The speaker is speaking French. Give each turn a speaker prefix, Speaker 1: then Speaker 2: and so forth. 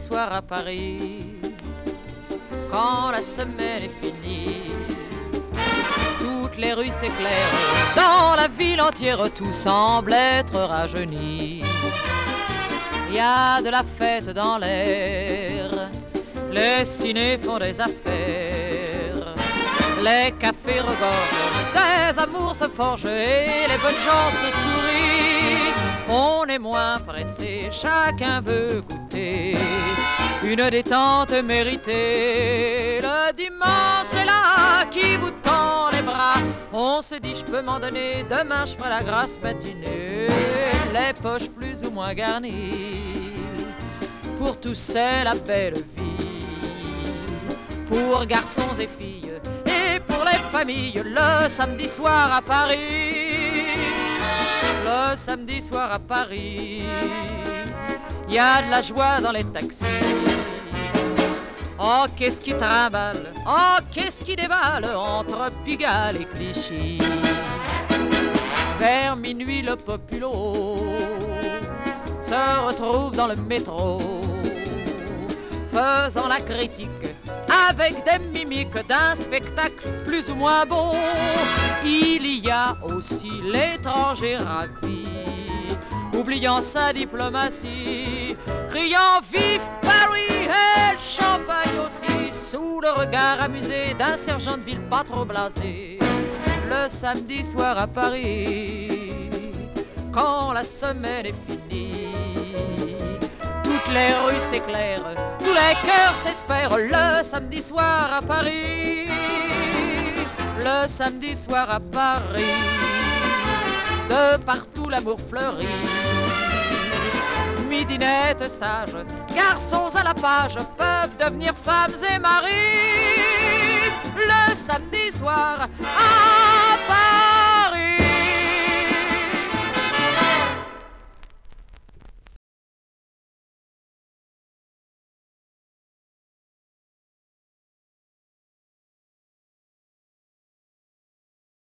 Speaker 1: soir à Paris, quand la semaine est finie, toutes les rues s'éclairent, dans la ville entière tout semble être rajeuni. Il y a de la fête dans l'air, les cinés font des affaires, les cafés regorgent, des amours se forgent et les bonnes gens se sourient. On est moins pressé, chacun veut goûter une détente méritée. Le dimanche est là qui vous tend les bras, on se dit je peux m'en donner, demain je ferai la grasse matinée. Les poches plus ou moins garnies, pour tous c'est la belle vie, pour garçons et filles et pour les familles. Le samedi soir à Paris, le samedi soir à Paris, y a de la joie dans les taxis. Oh, qu'est-ce qui trimballe, oh, qu'est-ce qui déballe entre Pigalle et Clichy. Vers minuit, le populo se retrouve dans le métro, faisant la critique avec des mimiques d'un spectacle plus ou moins bon. Il y a aussi l'étranger ravi, oubliant sa diplomatie, criant vive Paris et le champagne aussi, sous le regard amusé d'un sergent de ville pas trop blasé. Le samedi soir à Paris, quand la semaine est finie, toutes les rues s'éclairent, tous les cœurs s'espèrent. Le samedi soir à Paris, le samedi soir à Paris, de partout l'amour fleurit. Midinettes sages, garçons à la page, peuvent devenir femmes et maris. Le samedi soir à Paris.